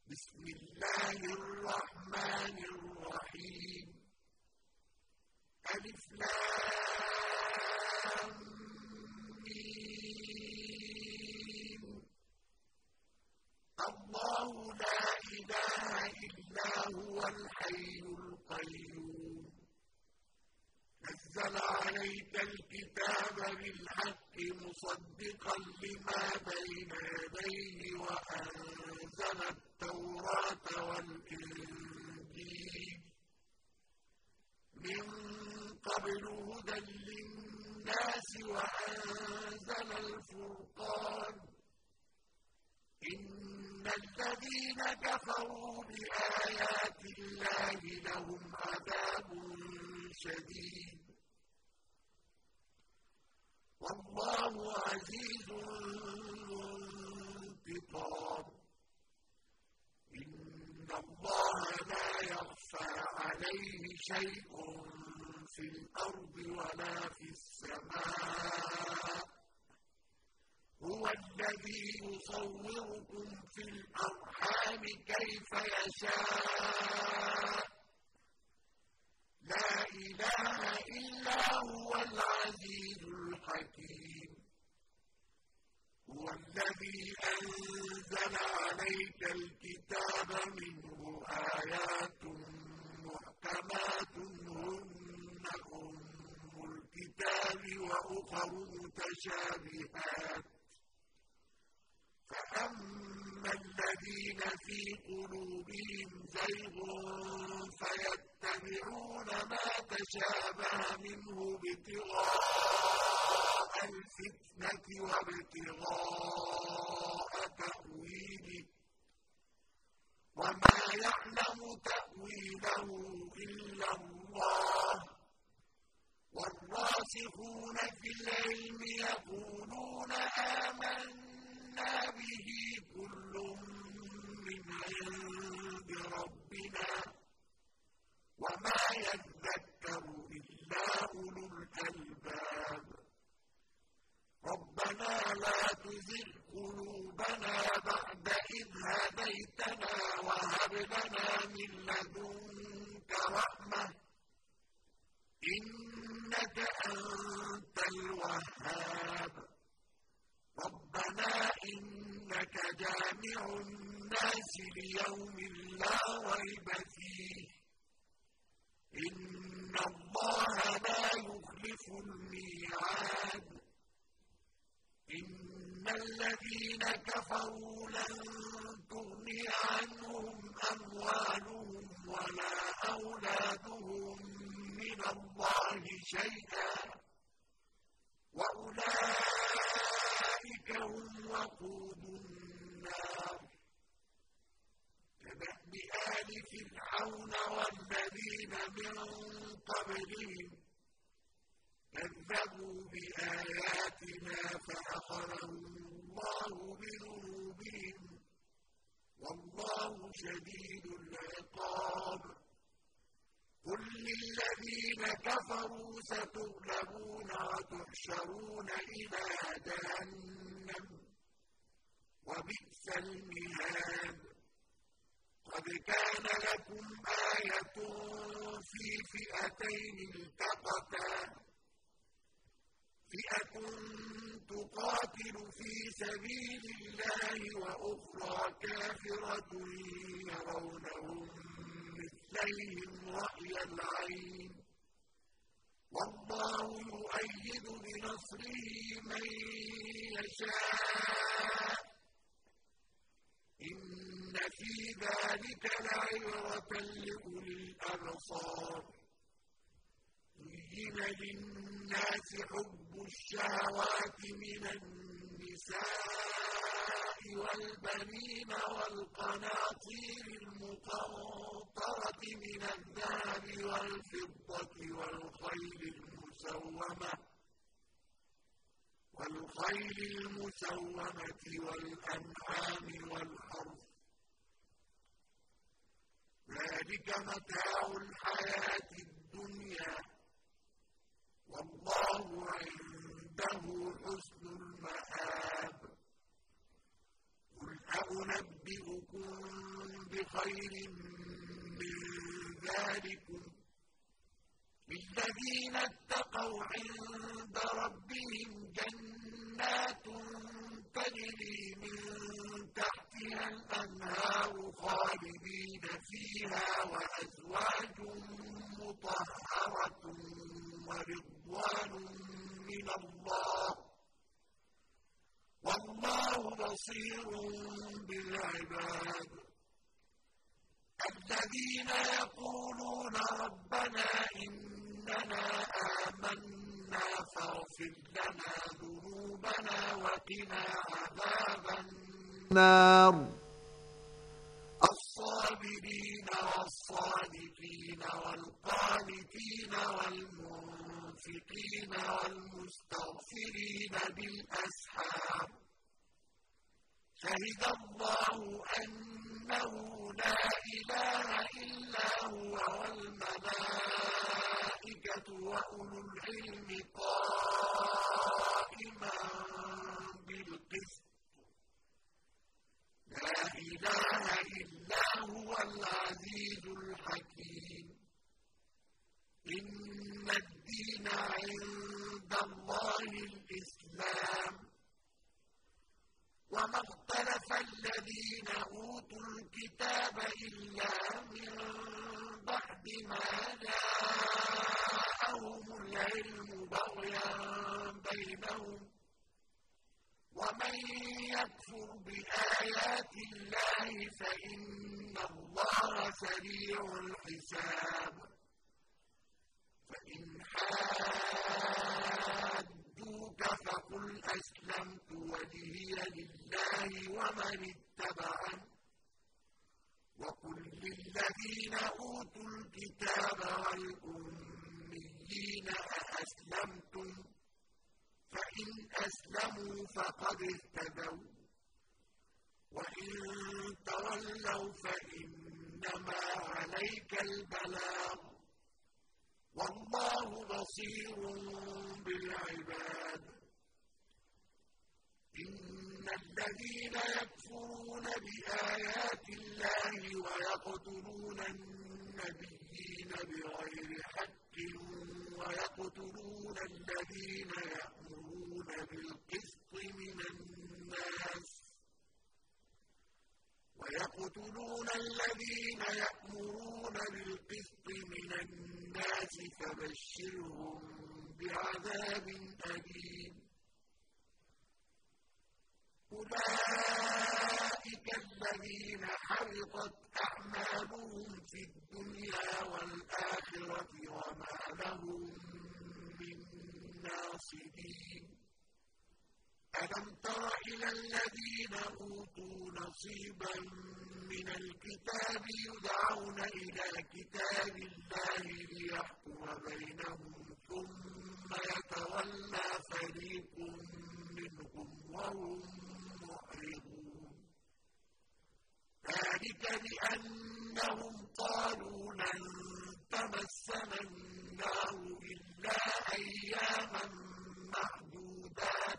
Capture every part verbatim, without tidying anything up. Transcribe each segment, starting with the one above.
بسم الله الرحمن الرحيم ألف لام ميم الله لا إله إلا هو الحي القيوم نزل عليك الكتاب بالحق مصدقا لما بين يديه وأنزل التوراة والإنجيل من قبل هدى للناس وأنزل الفرقان إن الذين كفروا بآيات الله لهم عذاب شديد والله عزيز ذو انتقام إن الله لا يخفى عليه شيء في الأرض ولا في السماء هو الذي يصوركم في الأرحام كيف يشاء لا إله إلا هو العزيز الحكيم هو الذي أنزل عليك الكتاب منه آيات محكمات هن أم الكتاب وأخر متشابهات فأما الذين في قلوبهم زيغ فيتبعون ما تشابه منه ابتغاء الفتنة وابتغاء تأويله وما يعلم تأويله إلا الله والراسخون في العلم يقولون آمنا به كل من عند ربنا وما يذكر إلا أولو الألباب ربنا لا تزغ قلوبنا بعد إذ هديتنا وهب لنا من لدنك رحمة إنك أنت الوهاب ربنا إنك جامع الناس ليوم لا ريب فيه إن الله لا يخلف الميعاد إن الذين كفروا لن تغني عنهم أموالهم ولا أولادهم من الله شيئا وأولئك هم وقود النار كدأب آل فرعون والذين من قبلهم كذبوا بآياتنا فأخذهم الله بذنوبهم والله شديد العقاب قل للذين كفروا ستغلبون وتحشرون إلى جهنم وبئس المهاد قد كان لكم آية في فئتين التقتا فئة تقاتل في سبيل الله وأخرى كافرة يرونهم مثليهم رأي العين والله يؤيد بنصره من يشاء إن في ذلك لعبرة لأولي الأبصار زين للناس حب الشهوات من النساء والبنين والقناطير المقنطرة من الذهب والفضة والخيل المسومة والخيل المسومة والأنعام والحرث ذلك متاع الحياة الدنيا والله عنده حسن المآب قل أنبئكم بخير من ذلكم للذين اتقوا عند ربهم جنات تجري من تحتها الأنهار خالدين فيها وأزواج مطهرة ورضوان من الله والله بصير بالعباد الذين يقولون ربنا إننا آمنا فاغفر لنا ذنوبنا وقنا عذاب النار الصابرين والصادقين والقانتين والمنفقين والمستغفرين بالأسحار شهد الله أنه لا إله إلا هو والملائكة وأولو العلم قائما بالقسط لا إله إلا هو العزيز الحكيم إن الدين عند الله الإسلام وما اختلف الذين أوتوا الكتاب إلا من بعد ما جاءهم العلم بغيا بينهم ومن يكفر بآيات الله فإن الله سريع الحساب فإن حادوك فقل أسلمت وجهي لله ومن اتبعني وقل للذين أوتوا الكتاب والأميين أأسلمتم فإن أسلموا فقد اهتدوا وإن تولوا فإنما عليك البلاغ والله بصير بالعباد إن الذين يكفرون بآيات الله ويقتلون النبيين بغير حق ويقتلون الذين يأمرون بالقسط من الناس ويقتلون الذين يأمرون بالقسط من الناس فبشرهم بعذاب أليم أولئك الذين حبطت أعمالهم في الدنيا والآخرة وما لهم من ناصرين ألم تر إلى الذين أوتوا نصيبا من الكتاب يدعون إلى كتاب الله ليحكم بينهم ثم يتولى فريق منهم وهم معرضون ذلك بأنهم قالوا لن تمسنا النار إلا أياما معدودات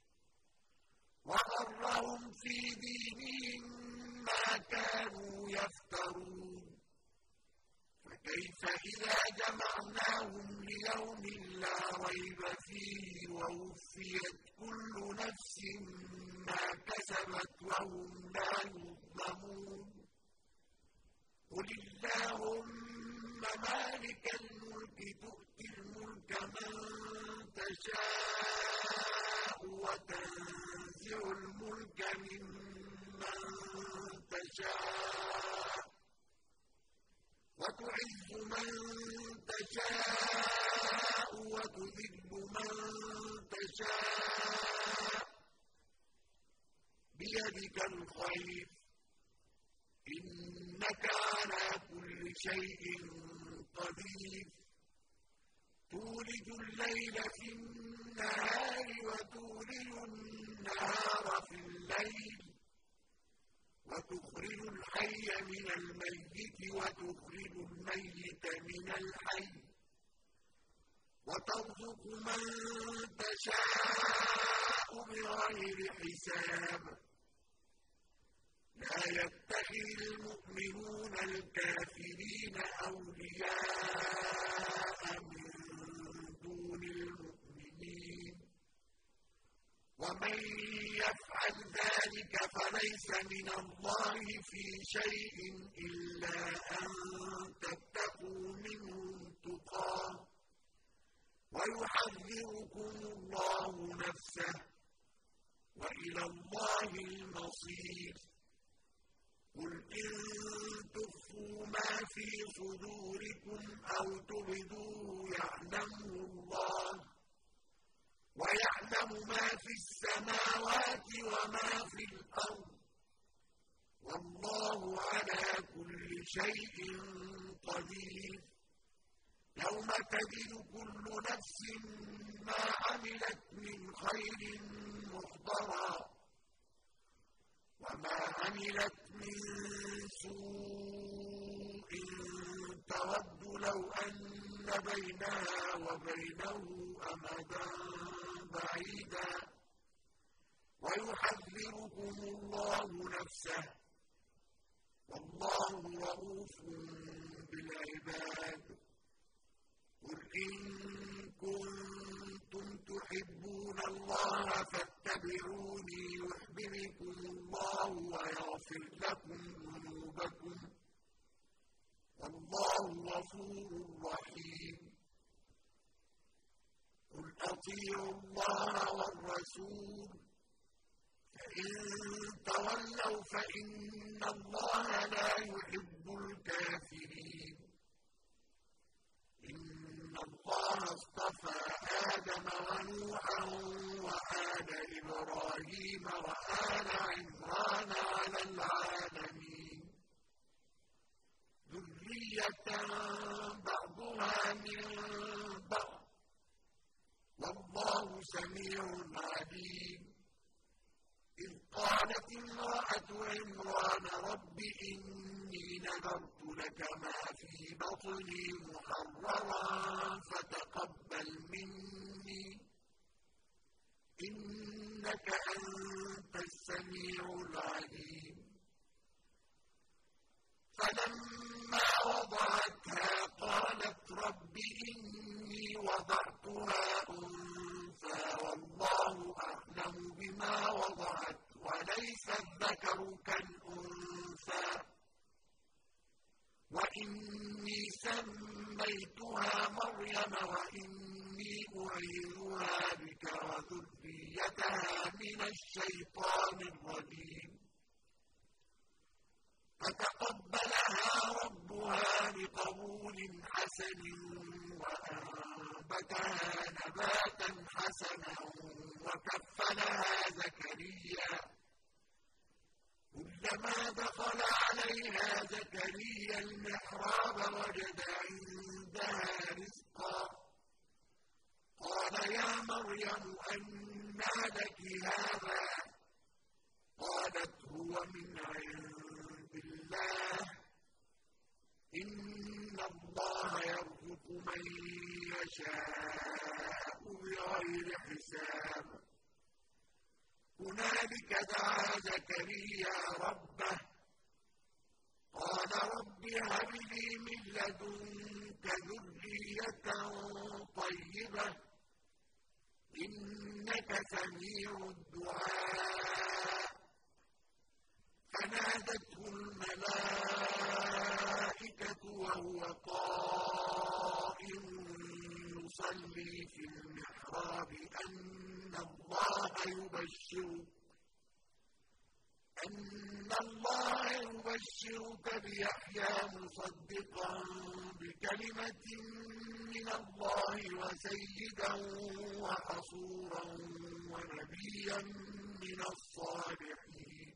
وغرهم في دينهم ما كانوا يفترون فكيف إذا جمعناهم ليوم لا ريب فيه ووفيت كل نفس ما كسبت وهم لا يظلمون قل اللهم مالك الملك تؤتي الملك من تشاء وتنزع الملك ممن تشاء وتعز من تشاء وتذل من تشاء بيدك الخير إنك على كل شيء قدير تولج الليل في النهار وتولج النهار في الليل وتخرج الحي من الميت وتخرج الميت من الحي وترزق من تشاء بغير حساب لا يتخذ المؤمنون الكافرين أولياء من دون المؤمنين ومن يفعل ذلك فليس من الله في شيء إلا أن تتقوا منهم تقاه ويحذركم الله نفسه وإلى الله المصير قل إن تخفوا ما في صدوركم أو تبدوه يعلمه الله ويعلم ما في السماوات وما في الأرض والله على كل شيء قدير يوم تجد كل نفس ما عملت من خير محضرا وما عملت من سوء تود لو أن بينها وبينه أمدا بعيدا ويحذركم الله نفسه والله رؤوف بالعباد قل إن كنتم تحبون الله فاتبعوني يحببكم الله ويغفر لكم ذنوبكم والله غفور رحيم قل أطيعوا الله والرسول فإن تولوا فإن الله لا يحب الكافرين إن الله اصطفى آدم ونوحا وآل إبراهيم وآل عمران على العالمين ذرية بعضها من بعض والله سميع عليم إذ قالت امرأة عمران رب إني نذرت لك ما في بطني محررا فتقبل مني إنك أنت السميع العليم فلما وضعتها قالت رب إني وضعتها أنثى والله أعلم بما وضعت وليس الذكر كالأنثى وإني سميتها مريم وإني أعيذها بك وذريتها من الشيطان الرجيم فتقبلها ربها بقبول حسن وأنبتها نباتا حسنا وكفلها زكريا كلما دخل عليها زكريا المحراب وجد عندها رزقا قال يا مريم أنى لك هذا قالت هو من عند الله إن الله يرزق من يشاء بغير حساب هنالك دعا زكريا ربه قال رب هب لي من لدنك ذرية طيبة إنك سميع الدعاء فنادته الملائكة وهو قائم يصلي في المحراب أن الله يبشرك أن الله يبشرك بيحيى مصدقا بكلمة من الله وسيدا وحصورا ونبيا من الصالحين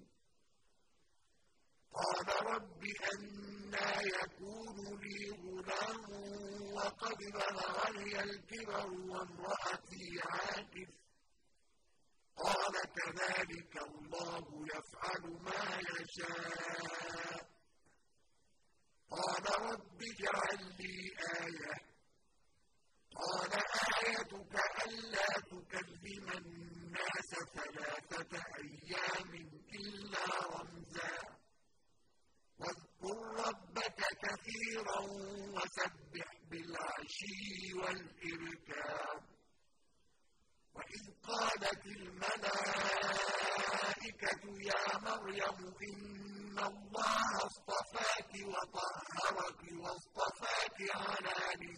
قال رب أنى يكون لي غلام وقد بلغني الكبر وامرأتي عاقر قال كذلك الله يفعل ما يشاء قال رب اجعل لي آية قال آيتك ألا تكلم الناس ثلاثة أيام إلا رمزا كثيرا وسبح بالعشي والإبكار. وإذ قالت الملائكة يا مريم إن الله اصطفاك وطهرك واصطفاك على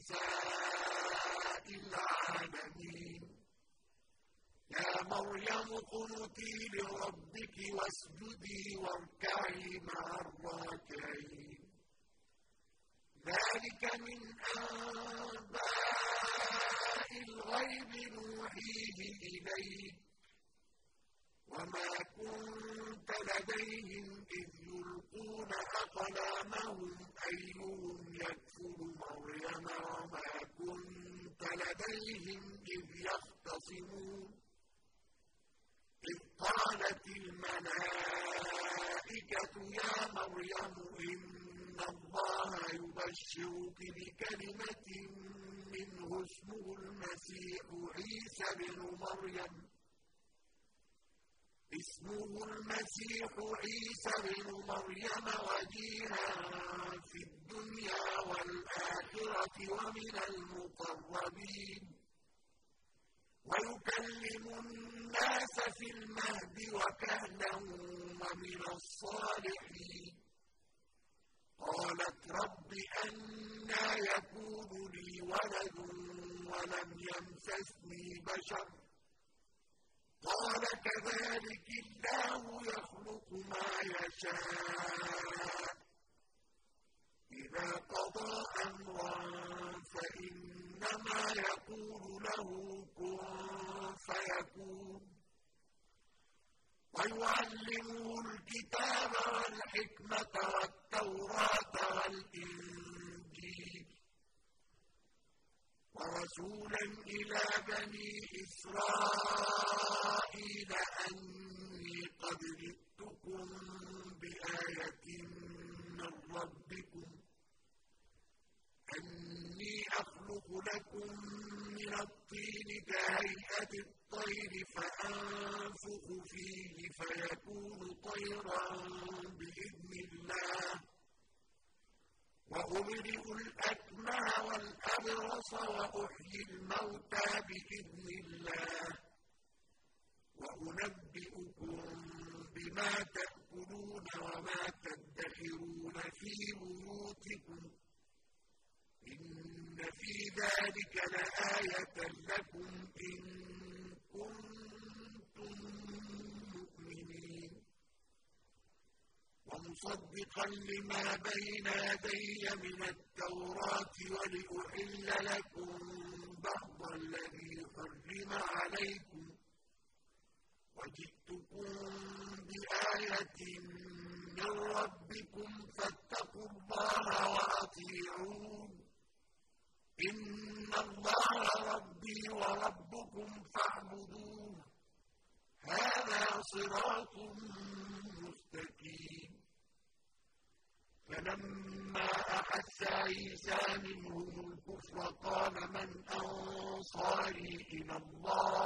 نساء العالمين. يا مريم اقنتي لربك واسجدي واركعي مع الراكعين. ذلك من أنباء الغيب نوحيه إليك وما كنت لديهم إذ يلقون أقلامهم أيهم يكفر مريم وما كنت لديهم إذ يختصمون. إذ قالت الملائكة يا مريم إن الله يبشرك بكلمة منه اسمه المسيح عيسى بن مريم اسمه المسيح عيسى بن مريم وجيها في الدنيا والآخرة ومن المقربين ويكلم الناس في المهد وكهلا ومن الصالحين. قالت رب أنى يكون لي ولد ولم يمسسني بشر قال كذلك الله يخلق ما يشاء إذا قضى أمرا فإنما يقول له كن فيكون. ويعلمه الكتاب والحكمة والتوراة والإنجيل ورسولا إلى بني إسرائيل أني قد جئتكم بآية من ربكم أني أخلق لكم من الطين كهيئة الطير فأنفخ فيه فيكون طيرا بإذن الله وأبرئ الأكمه والأبرص وأحيي الموتى بإذن الله وأنبئكم بما تأكلون وما تدخرون في بيوتكم إن في ذلك لآية لكم إن كنتم مؤمنين. ومصدقا لما بين يدي من التوراة ولأحل لكم بعض الذي حرم عليكم وجئتكم بآية من ربكم فاتقوا الله وأطيعون. إن الله ربي وربكم فاعبدوه هذا صراط مستقيم. فلما أحس عيسى منهم الكفر قال من أنصاري إلى الله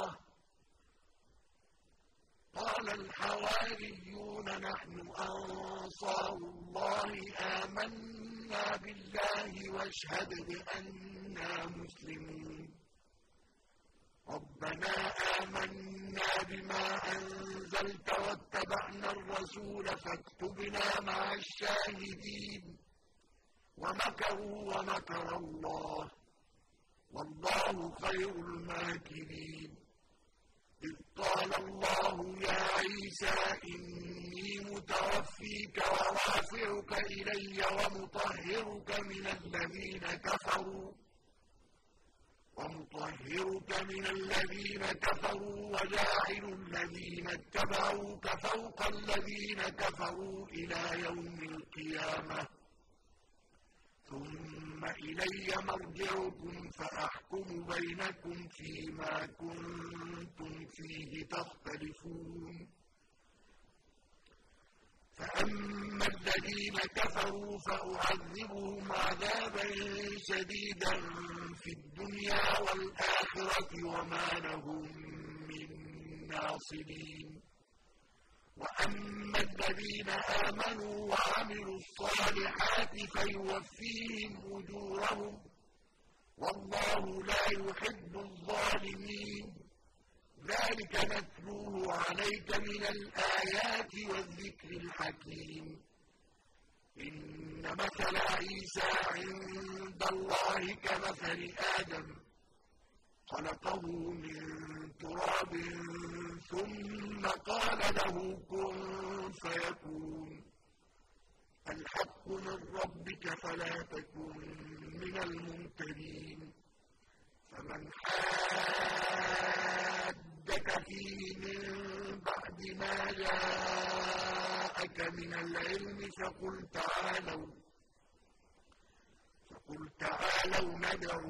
قال الحواريون نحن أنصار الله آمنا بالله واشهد بأننا مسلمون. ربنا آمنا بما أنزلت واتبعنا الرسول فاكتبنا مع الشاهدين. ومكروا ومكر الله والله خير الماكرين. إذ قال الله يا عيسى إني متوفيك ورافعك إلي ومطهرك من الذين كفروا ومطهرك من الذين كفروا وجاعل الذين اتبعوك فوق الذين كفروا إلى يوم القيامة ثم إلي مرجعكم فأحكم بينكم فيما كنتم فيه تختلفون. فأما الذين كفروا فأعذبهم عذابا شديدا في الدنيا والآخرة وما لهم من ناصرين. وأما الذين آمنوا وعملوا الصالحات فيوفيهم أجورهم والله لا يحب الظالمين. ذلك نتلوه عليك من الآيات والذكر الحكيم. إن مثل عيسى عند الله كمثل آدم خلقه من تراب ثم قال له كن فيكون. الحق من ربك فلا تكن من الممترين. فمن حادك فيه من بعد ما جاءك من العلم فقل تعالوا فقل تعالوا ندع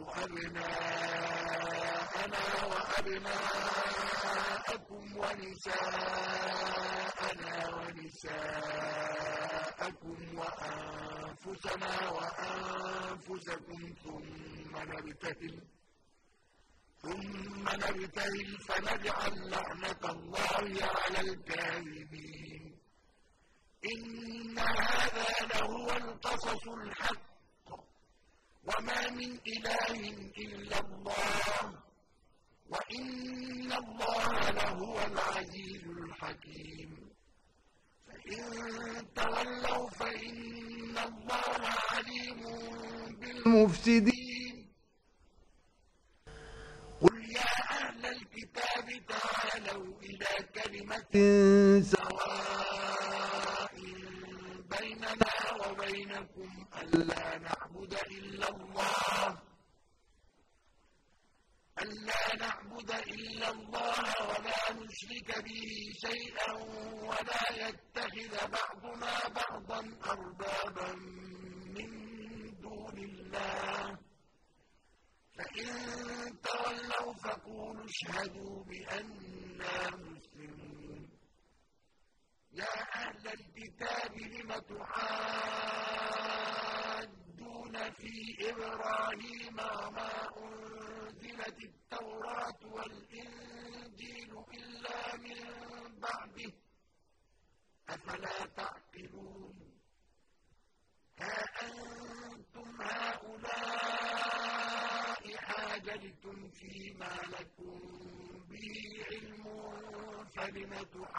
أبناءنا وأبناءكم ونساءنا ونساءكم وأنفسنا وأنفسكم ثم نبتهل ثم نبتهل فنجعل لعنة الله على الكاذبين. إن هذا لهو القصص الحق وما من إله إلا الله وإن الله لهو العزيز الحكيم. فإن تولوا فإن الله عليم بالمفسدين. قل يا أهل الكتاب تعالوا إلى كلمة سواء بيننا وبينكم ألا نعبد إلا الله ألا نعبد إلا الله ولا نشرك به شيئا ولا يتخذ بعضنا بعضا أربابا من دون الله. فإن تولوا فقولوا اشهدوا بأننا مسلمون. يا أهل الكتاب لم تحاجون في إبراهيم وما أنزلت التوراة والإنجيل إلا من بعده أفلا تعقلون. ها أنتم هؤلاء حاججتم فيما لكم به علم فلم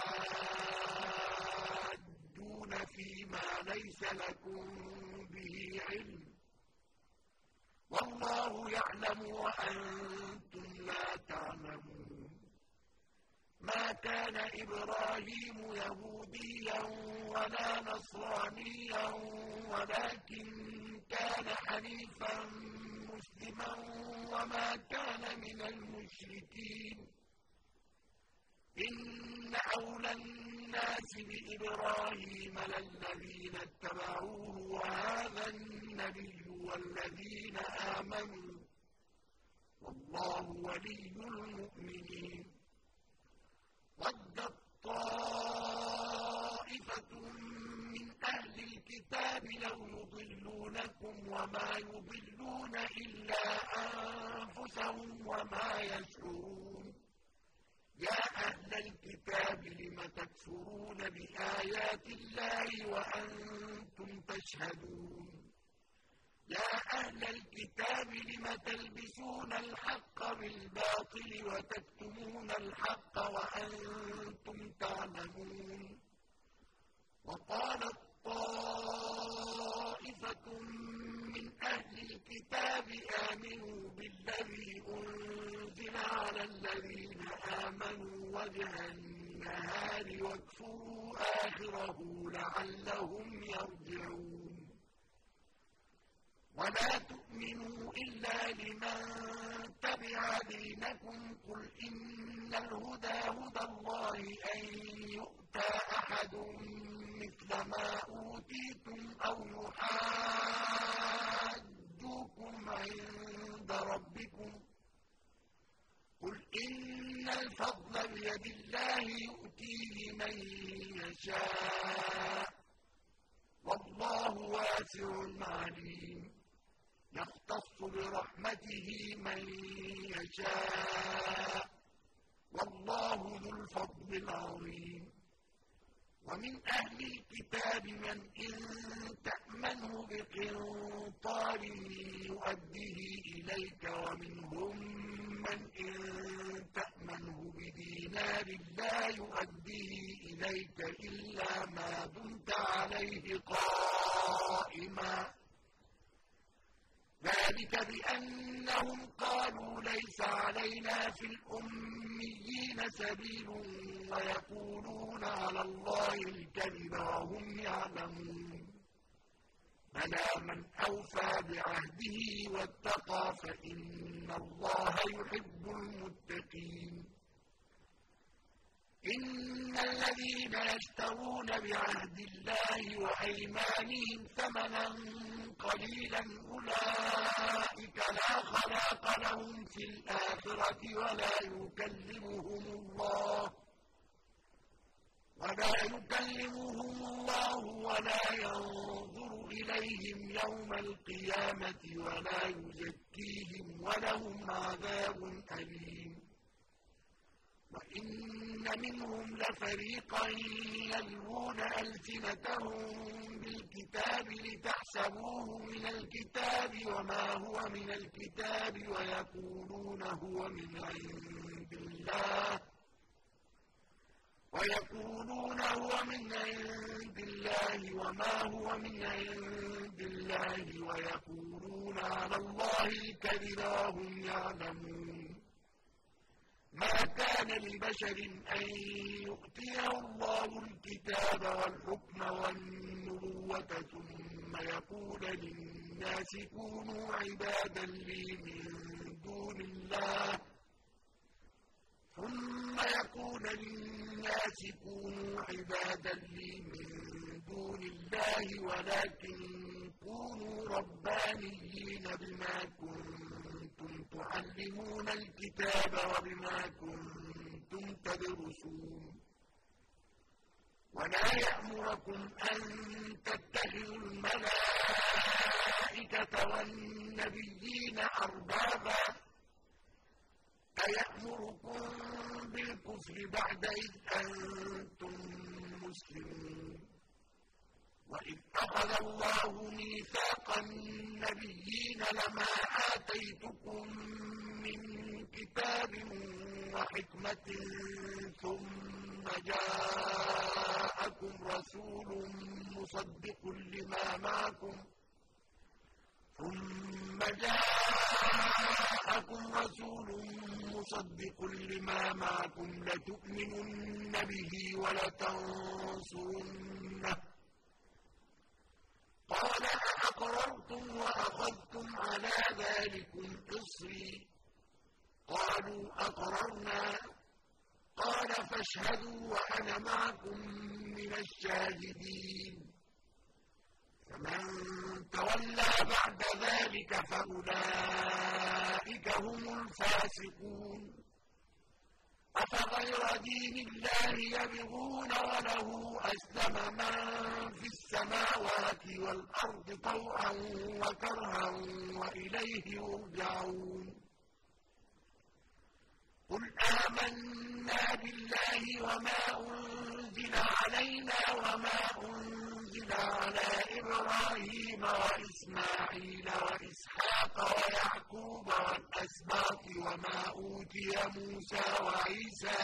تحاجون فيما ليس لكم به علم والله يعلم وأنتم لا تعلمون. ما كان إبراهيم يهوديا ولا نصرانيا ولكن كان حنيفا مسلما وما كان من المشركين. إن أولى الناس بإبراهيم للذين اتبعوه وهذا النبي والذين آمنوا والله ولي المؤمنين. ودت طائفة من أهل الكتاب لو يضلونكم وما يضلون إلا أنفسهم وما يشعرون. يا أهل الكتاب لم تكفرون بآيات الله وأنتم تشهدون. يا أهل الكتاب لم تلبسون الحق بالباطل وتكتمون الحق وأنتم تعلمون. وقالت طائفة من أهل الكتاب آمنوا بالذي أنزل على الذين آمنوا وجه النهار واكفروا آخره لعلهم يرجعون. ولا تؤمنوا إلا لمن تبع دينكم. قل إن الهدى هدى الله أن يؤتى أحد مثل ما أوتيتم أو يحاجوكم عند ربكم. قل إن الفضل بيد الله يؤتيه من يشاء والله واسع عليم. يختص برحمته من يشاء والله ذو الفضل العظيم. ومن أهل الكتاب من إن تأمنه بقنطار يؤديه إليك ومنهم من إن تأمنه بدينار لا يؤديه إليك إلا ما دمت عليه قائما ذلك بأنهم قالوا ليس علينا في الأميين سبيل ويقولون على الله الكذب وهم يعلمون بلى من أوفى بعهده واتقى فإن الله يحب المتقين إن الذين يشترون بعهد الله وأيمانهم ثمنا قليلا أولئك لا خلاق لهم في الآخرة ولا يكلمهم الله ولا يكلمهم الله ولا ينظر إليهم يوم القيامة ولا يزكيهم ولهم عذاب أليم وإن منهم لفريقا يلوون ألسنتهم بالكتاب لتحسبوه من الكتاب وما هو من الكتاب ويقولون هو من عند الله ويقولون هو من عند الله وما هو من عند الله ويقولون على الله الكذب وهم يعلمون ما كان لبشر أن يؤتيه الله الكتاب والحكم والنبوة ثم يقول للناس كونوا عبادا لي من دون الله ثم يقول للناس كونوا عبادا لي من دون الله ولكن كونوا ربانيين بما كنتم تعلمون الكتاب وبما كنتم تدرسون ولا يأمركم أن تتخذوا الملائكة والنبيين أربابا أيأمركم بالكفر بعد إذ أنتم مسلمون وإذ أخذ الله ميثاق النبيين لما آتيتكم من كتاب وحكمة ثم جاءكم رسول مصدق لما معكم ثم جاءكم رسول مصدق لما معكم لتؤمنن به ولتنصرنه قال أأقررتم وأخذتم على ذلكم إصري قالوا أقررنا قال فاشهدوا وأنا معكم من الشاهدين فمن تولى بعد ذلك فأولئك هم الفاسقون أفغير دين الله يبغون وله أسلم من في السماوات والأرض طوعا وكرها وإليه يرجعون قل آمنا بالله وما أنزل علينا وما أنزل على إبراهيم وإسماعيل وإسحاق ويعقوب والأسباط وما أوتي موسى وعيسى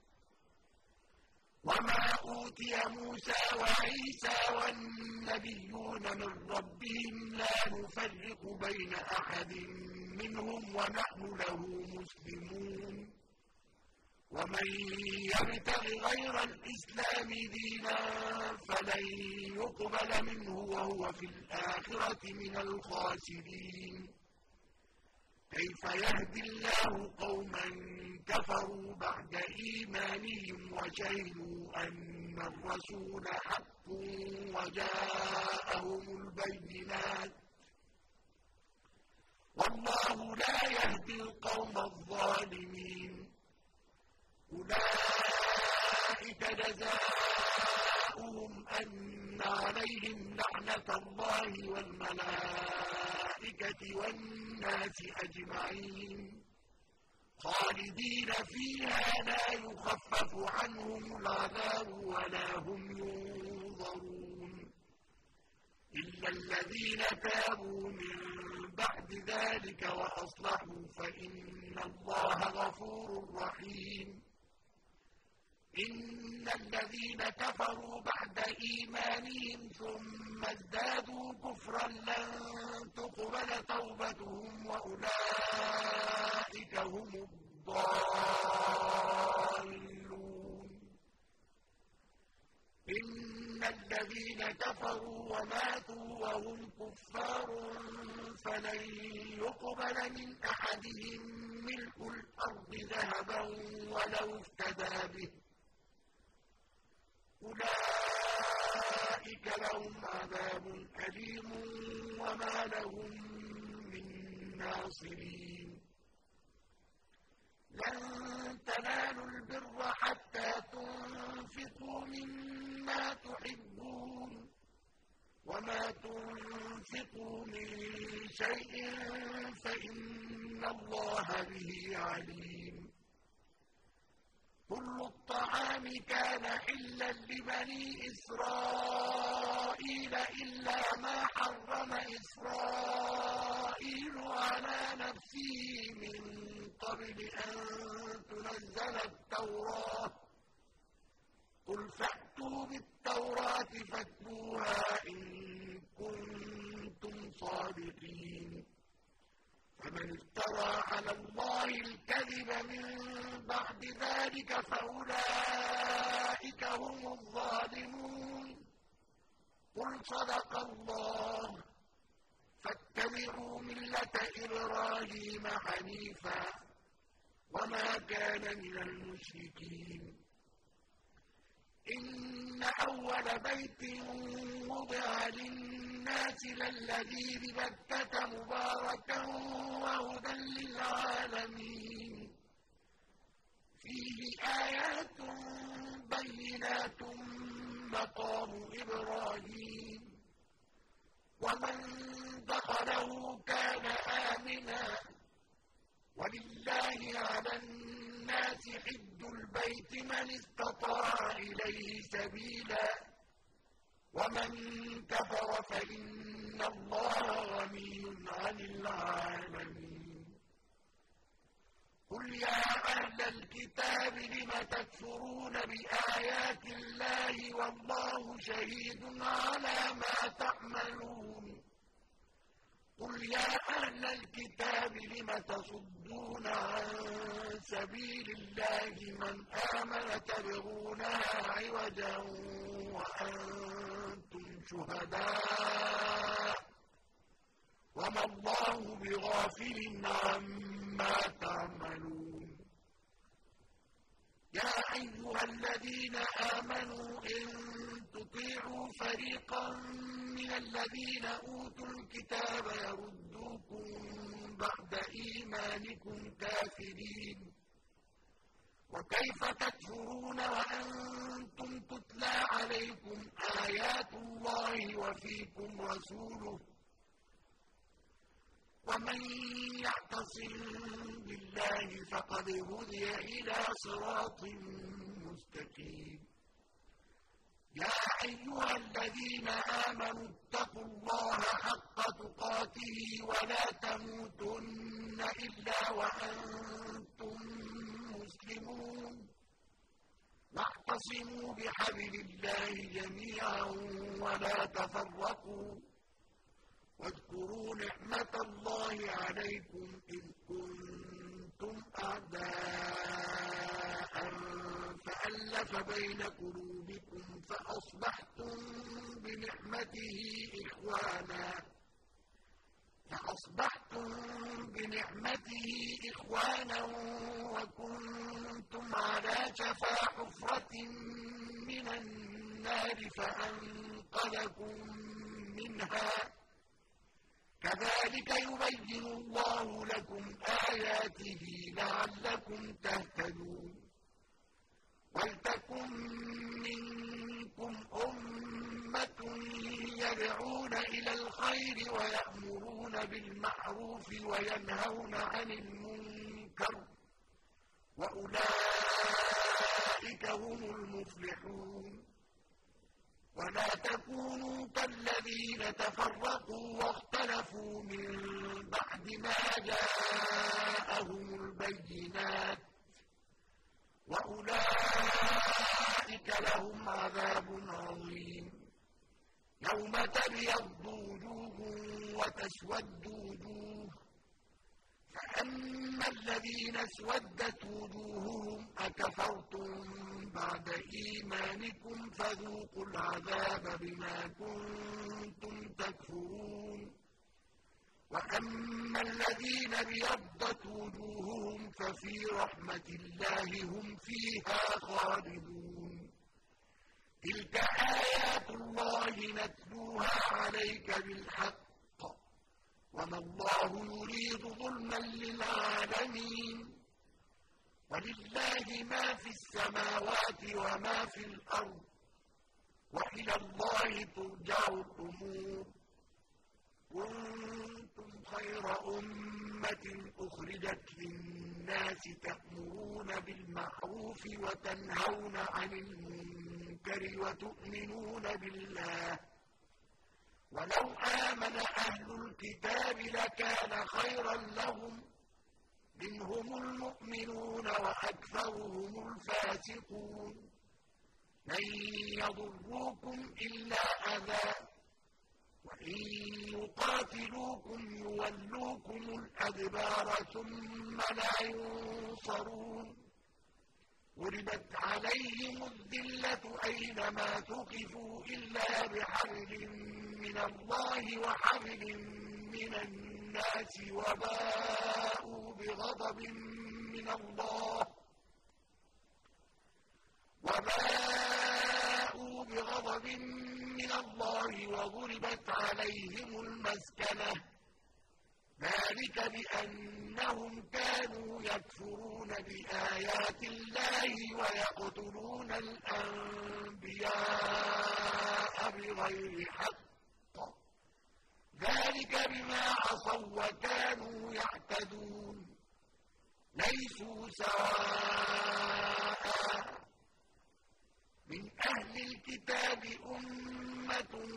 وما أوتي موسى وعيسى والنبيون من ربهم لا نفرق بين أحد منهم ونحن له مسلمون ومن يبتغ غير الإسلام دينا فلن يقبل منه وهو في الآخرة من الخاسرين كيف يهدي الله قوما كفروا بعد إيمانهم وشهدوا أن الرسول حق وجاءهم البينات والله لا يهدي القوم الظالمين أولئك جزاؤهم أن عليهم لعنة الله والملائكة والناس أجمعين خالدين فيها لا يخفف عنهم العذاب ولا هم ينظرون إلا الذين تابوا من بعد ذلك وأصلحوا فإن الله غفور رحيم إن الذين كفروا بعد إيمانهم ثم ازدادوا كفرا لن تقبل توبتهم وأولئك هم الضالون إن الذين كفروا وماتوا وهم كفار فلن يقبل من أحدهم ملء الأرض ذهبا ولو افتدى به أولئك لهم عذاب أليم وما لهم من ناصرين لن تنالوا البر حتى تنفقوا مما تحبون وما تنفقوا من شيء فإن الله به عليم كل الطعام كان حلا لبني إسرائيل إلا ما حرم إسرائيل على نفسه من قبل أن تنزل التوراة قل فأتوا بالتوراة فاتلوها إن كنتم صادقين فمن افترى على الله الكذب من بعد ذلك فأولئك هم الظالمون قل صدق الله فاتبعوا ملة إبراهيم حنيفا وما كان من المشركين إن أول بيت وضع للناس للذي ببكة مباركا وهدى للعالمين فيه آيات بينات مقام إبراهيم ومن دخله كان آمنا ولله على الناس حج البيت من استطاع إليه سبيلا ومن كفر فإن الله غني عن العالمين قل يا أهل الكتاب لم تكفرون بآيات الله والله شهيد على ما تعملون قل يا أهل الكتاب لم تصدون عن سبيل الله من آمن تبغونها عوجا وأنتم شهداء وما الله بغافل عما تعملون يا أيها الذين آمنوا إن تطيعوا فريقا من الذين أوتوا الكتاب يردوكم بعد إيمانكم كافرين وكيف تكفرون وأنتم تتلى عليكم آيات الله وفيكم رسوله ومن يعتصم بالله فقد هدي إلى صراط مستقيم يا أيها الذين آمنوا اتقوا الله حق تقاته ولا تموتن إلا وأنتم مسلمون واعتصموا بحبل الله جميعا ولا تفرقوا واذكروا نعمة الله عليكم إذ كنتم أعداء فألف بين قلوبكم فأصبحتم بنعمته إخوانا فأصبحتم بنعمته إخوانا وكنتم على شفا حفرة من النار فأنقذكم منها كذلك يبين الله لكم آياته لعلكم تهتدون ولتكن منكم أمة يدعون إلى الخير ويأمرون بالمعروف وينهون عن المنكر وأولئك هم المفلحون. ولا تكونوا كالذين تفرقوا واختلفوا من بعد ما جاءهم البينات، وأولئك لهم عذاب عظيم. يوم تبيض وجوه وتسود وجوه، فأما الذين اسودت وجوههم أكفرتم بعد إيمانكم فذوقوا العذاب بما كنتم تكفرون. وأما الذين ابيضت وجوههم ففي رحمة الله هم فيها خالدون. تلك آيات الله نتلوها عليك بالحق، وما الله يريد ظلما للعالمين. ولله ما في السماوات وما في الأرض، وإلى الله ترجع الأمور. كنتم خير أمة أخرجت للناس تأمرون بالمعروف وتنهون عن المنكر وتؤمنون بالله. ولو آمن أهل الكتاب لكان خيرا لهم، منهم المؤمنون وأكثرهم الفاسقون. لن يضروكم إلا أذى، وإن يقاتلوكم يولوكم الأدبار ثم لا ينصرون. ضربت عليهم الذلة أينما ثقفوا إلا بحبل من الله وحبل من الناس، وباءوا بغضب من الله وباءوا بغضب من الله وضربت عليهم المسكنة. ذلك بأنهم كانوا يكفرون بآيات الله ويقتلون الأنبياء بغير حق. ذلك بما عصوا وكانوا يعتدون. ليسوا سواء، من أهل الكتاب أمة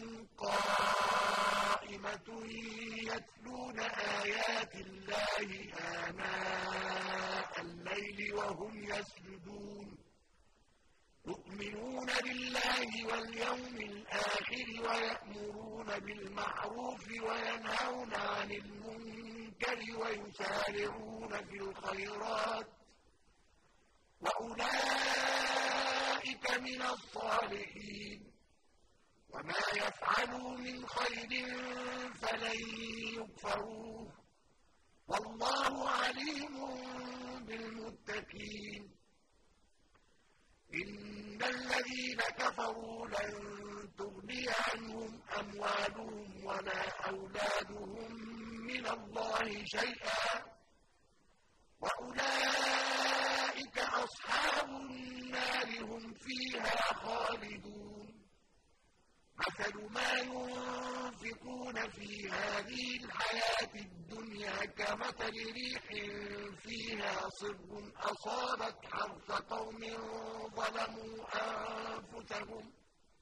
قائمة يتلون آيات الله آناء الليل وهم يسجدون، يؤمنون بالله واليوم الآخر ويأمرون بالمعروف وينهون عن المنكر ويسارعون في الخيرات، وأولئك من الصالحين. وما يفعلوا من خير فلن يكفروه، والله عليم بالمتقين. إن الذين كفروا لن تغني عنهم أموالهم ولا أولادهم من الله شيئا، وأولئك أصحاب النار هم فيها خالدون. مثل ما ينفقون في هذه الحياة الدنيا كمثل ريح فيها صر أصابت حرث قوم ظلموا أنفسهم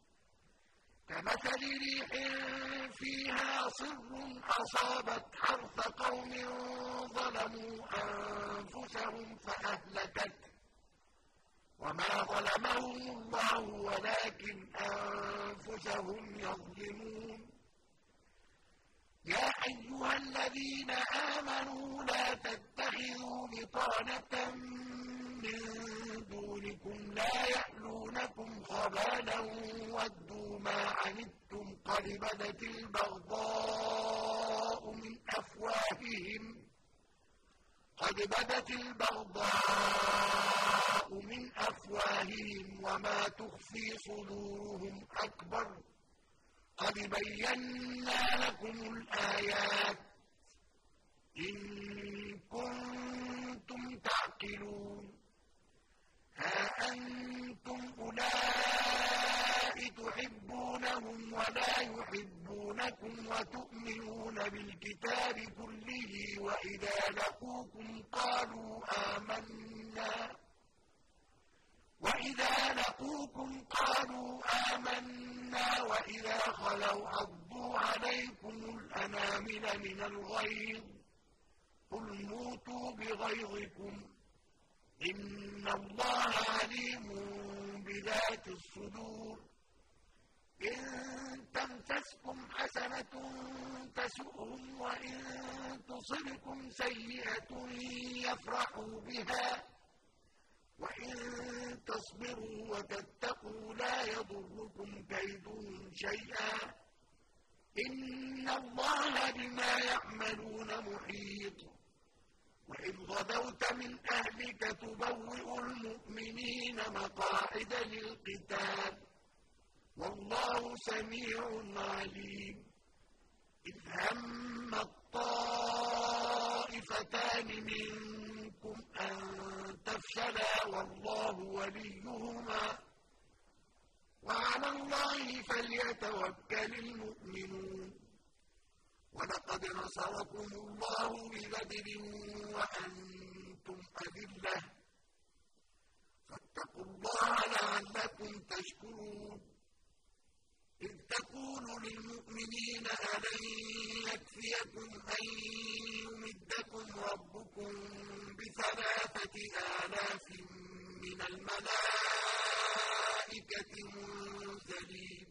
كمثل ريح فيها صر أصابت حرث قوم ظلموا أنفسهم فأهلكت، وما ظلمهم الله ولكن أنفسهم يظلمون. يا أيها الذين آمنوا لا تتخذوا بطانة من دونكم لا يألونكم خبالا ودوا ما عنتم قد بدت البغضاء من أفواههم قد بدت البغضاء من أفواههم وما تخفي صدورهم أكبر. قد بينا لكم الآيات إن كنتم تعقلون. ها أنتم أولئك تحبونهم ولا يحبونكم يخادعونكم وتؤمنون بالكتاب كله وإذا لقوكم قالوا آمنا وإذا لقوكم قالوا آمنا وإذا خلوا عضوا عليكم الأنامل من الغيظ قل موتوا بغيظكم إن الله عليم بذات الصدور إن تمسسكم حسنة تسؤهم وإن تصبكم سيئة يفرحوا بها وإن تصبروا وتتقوا لا يضركم كيدهم شيئا إن الله بما يعملون محيط وإذ غدوت من أهلك تبوئ المؤمنين مقاعد للقتال والله سميع عليم إذ هم الطائفتان منكم أن تفشلا والله وليهما وعلى الله فليتوكل المؤمنون ولقد نصركم الله ببدر وأنتم أذلة فاتقوا الله لعلكم تشكرون إذ تقول للمؤمنين ألن يكفيكم أن يمدكم ربكم بثلاثة آلاف من الملائكة منزلين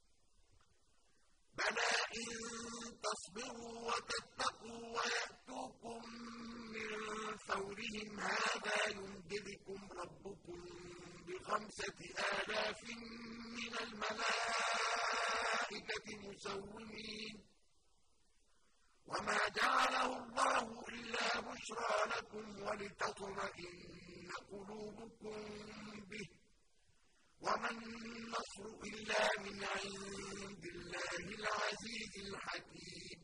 بلى إن تصبروا وتتقوا ويأتوكم من فورهم هذا يمددكم ربكم بخمسة آلاف من الملائكة مسومين وما جعله الله إلا بشرى لكم ولتطمئن قلوبكم به وما النصر إلا من عند الله العزيز الحكيم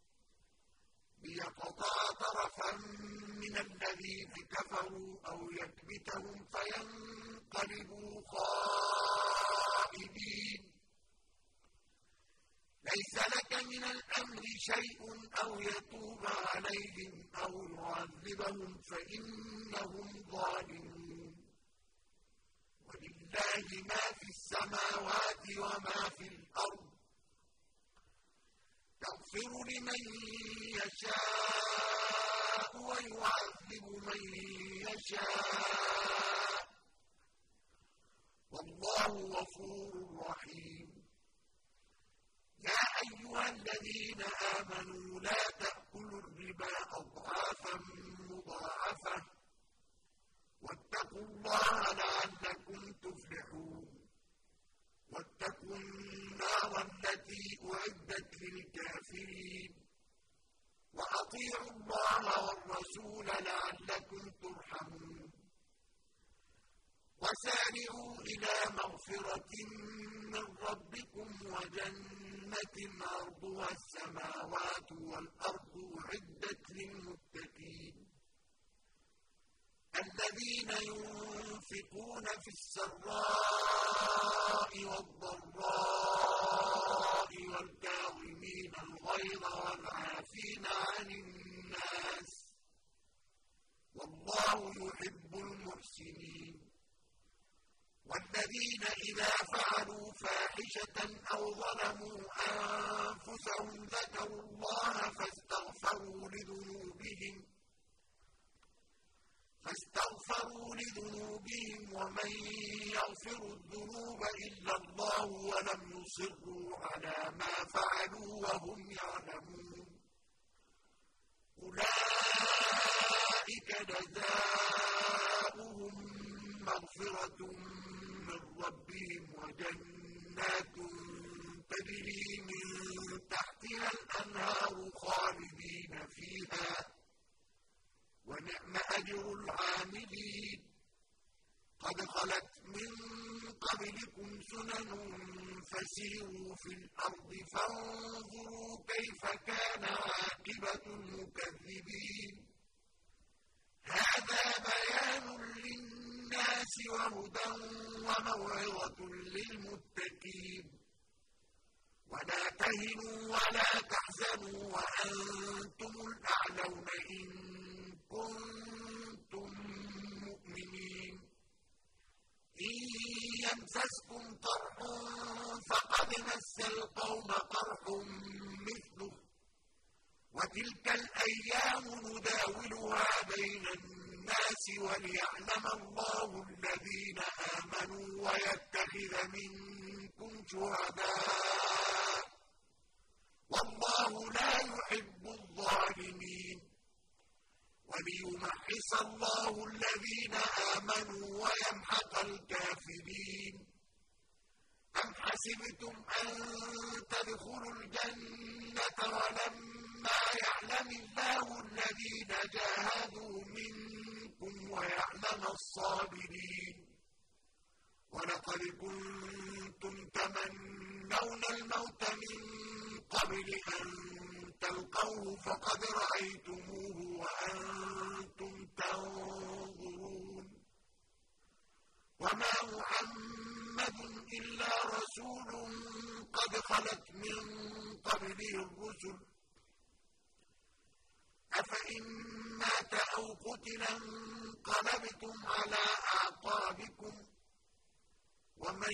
ليقطع طرفا من الذين كفروا أو يكبتهم فينقلبوا خائبين ليس لك من الأمر شيء أو يتوب عليهم أو يعذبهم فإنهم ظالمون ولله ما في السماوات وما في الأرض يغفر لمن يشاء ويعذب من يشاء والله غفور رحيم يا أيها الذين آمنوا لا تأكلوا الربا أضعافا مضاعفة واتقوا الله لعلكم تفلحون واتقوا النار التي أعدت للكافرين وأطيعوا الله والرسول لعلكم ترحمون وسارعوا إلى مغفرة من ربكم وجنة عرضها السماوات والأرض أعدت للمتقين الذين ينفقون في السراء والضراء والكاظمين الغيظ والعافين عن الناس والله يحب المحسنين والذين إذا فعلوا فاحشة أو ظلموا أنفسهم ذكروا الله فاستغفروا لذنوبهم فاستغفروا لذنوبهم ومن يغفر الذنوب إلا الله ولم يصروا على ما فعلوا وهم يعلمون أولئك جزاؤهم مغفرة من ربهم وجنات تجري من تحتها الأنهار خالدين فيها ونعم أجر العاملين قد خلت من قبلكم سنن فسيروا في الأرض فانظروا كيف كان عاقبة المكذبين هذا بيان للناس وهدى وموعظة للمتقين ولا تهنوا ولا تحزنوا وأنتم الأعلون إن كنتم مؤمنين إن يمسسكم قرح فقد مس القوم قرح مثله وتلك الأيام نداولها بين الناس وليعلم الله الذين آمنوا ويتخذ منكم شهداء والله لا يحب الظالمين وليمحص الله الذين آمنوا ويمحق الكافرين أم حسبتم أن تدخلوا الجنة ولما يعلم الله الذين جاهدوا منكم ويعلم الصابرين ولقد كنتم تمنون الموت من قبل أن تلقوه فقد رأيتموه وأنتم تنظرون وما محمد إلا رسول قد خلت من قبله الرسل أفإن مات أو قتل انقلبتم على أعقابكم ومن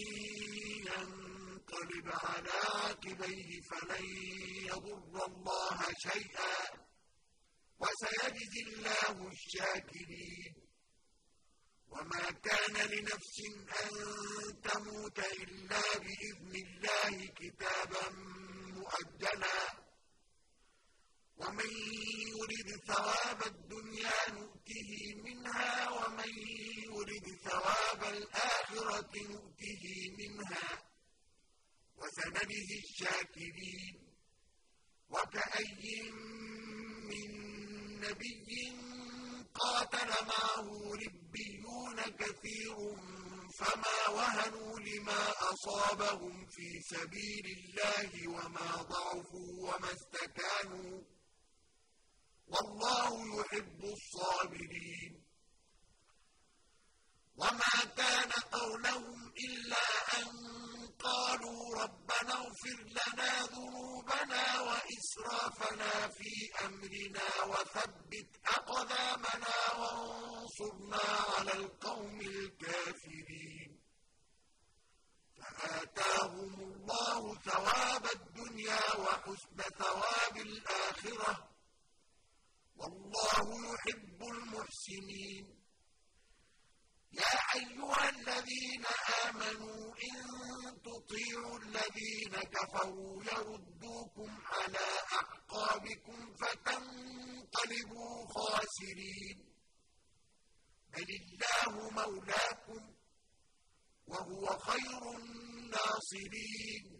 ينقلب على عاقبيه فلن يضر الله شيئا وسيجزي الله الشاكرين وما كان لنفس أن تموت إلا بإذن الله كتابا مؤجلا ومن يرد ثواب الدنيا نؤته منها ومن يرد ثواب الآخرة نؤته منها وسنجزي الشاكرين وكأي من نبي قاتل معه ربيون كثير فما وهنوا لما أصابهم في سبيل الله وما ضعفوا وما استكانوا والله يحب الصابرين وما كان قولهم إلا أن قالوا ربنا اغفر لنا ذنوبنا وإسرافنا في أمرنا وثبت أقدامنا وانصرنا على القوم الكافرين فآتاهم الله ثواب الدنيا وحسن ثواب الآخرة والله يحب المحسنين يا أيها الذين آمنوا إن تطيعوا الذين كفروا يردوكم على أعقابكم فتنقلبوا خاسرين بل الله مولاكم وهو خير الناصرين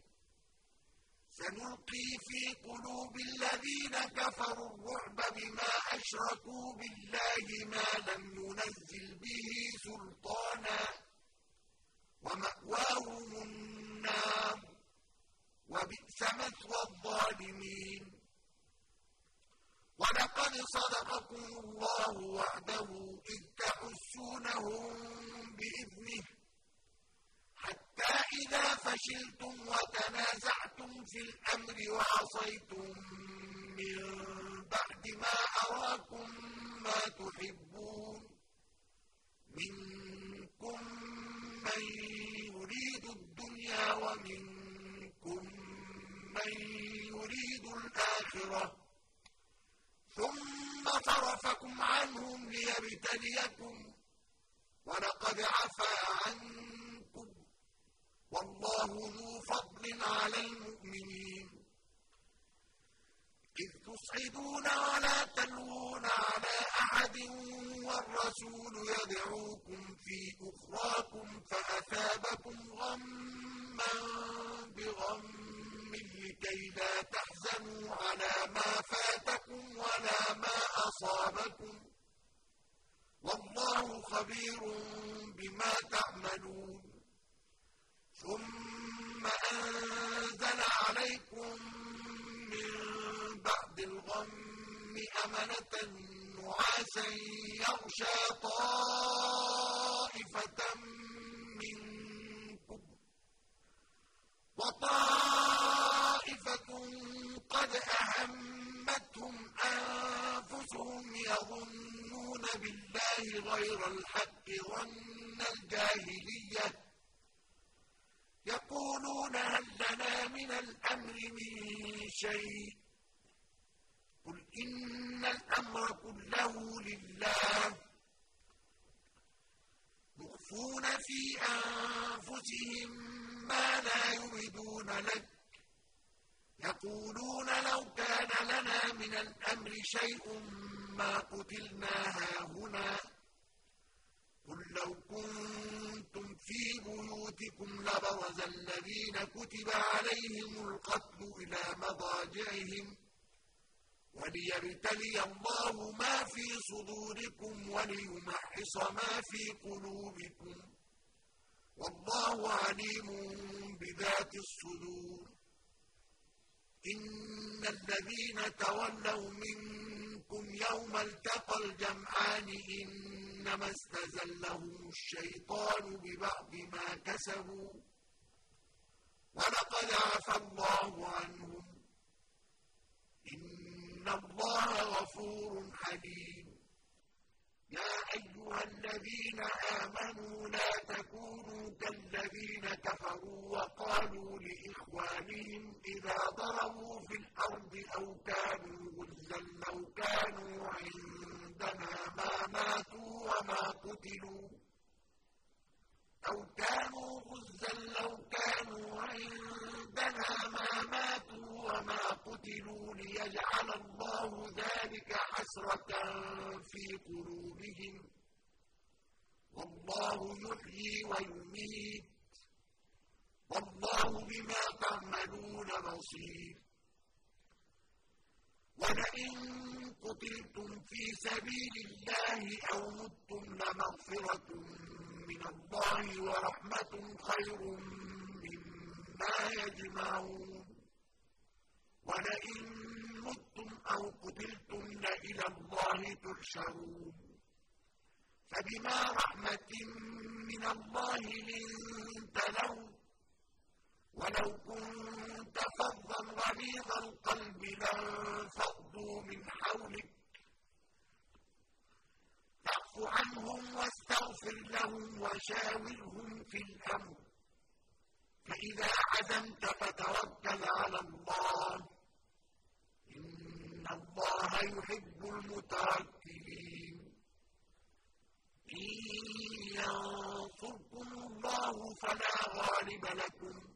سنلقي في قلوب الذين كفروا الرعب بما أشركوا بالله ما لم ينزل به سلطانا ومأواهم النار وبئس مثوى الظالمين ولقد صدقكم الله وعده إذ تحسونهم بإذنه حتى إذا فشلتم وتنازعتم في الأمر وعصيتم من بعد ما أراكم ما تحبون منكم من يريد الدنيا ومنكم من يريد الآخرة ثم صرفكم عنهم ليبتليكم ولقد عفا عنكم والله ذو فضل على المؤمنين إذ تصعدون ولا تلوون على أحد والرسول يدعوكم في أخراكم فأثابكم غما بغم لكي لا تحزنوا على ما فاتكم ولا ما أصابكم والله خبير بما تعملون ثم أنزل عليكم من بعد الغم أمنة نعاسا يغشى طائفة منكم وطائفة أهمتهم أنفسهم يظنون بالله غير الحق ظن الجاهلية يقولون هل لنا من الأمر من شيء قل إن الأمر كله لله يخفون في أنفسهم ما لا يبدون لك يقولون لو كان لنا من الأمر شيء ما قتلنا هاهنا قل لو كنتم في بيوتكم لبرز الذين كتب عليهم القتل إلى مضاجعهم وليبتلي الله ما في صدوركم وليمحص ما في قلوبكم والله عليم بذات الصدور إن الذين تولوا منكم يوم التقى الجمعان إنما استزلهم الشيطان ببعض ما كسبوا ولقد عفى الله عنهم إن الله غفور حليم يا أيها الذين آمنوا لا تكونوا كالذين كفروا وقالوا لإخوانهم إذا ضربوا في الأرض أو كانوا غزا لو كانوا عندنا ما ماتوا وما قتلوا أو كانوا غزا لو كانوا عندنا ما ماتوا وما قتلوا ليجعل الله ذلك حسرة في قلوبهم والله يحيي ويميت والله بما تعملون بصير ولئن قتلتم في سبيل الله أو متم لمغفرة من الله ورحمة خير مما يجمعون ولئن متم أو قتلتم لإلى الله تحشرون فبما رحمة من الله لنت لهم ولو كنت فظا غليظ القلب لانفضوا من حولك فاعف عنهم واستغفر لهم وشاورهم في الأمر فإذا عزمت فتوكل على الله إن الله يحب المتوكلين إن ينصركم الله فلا غالب لكم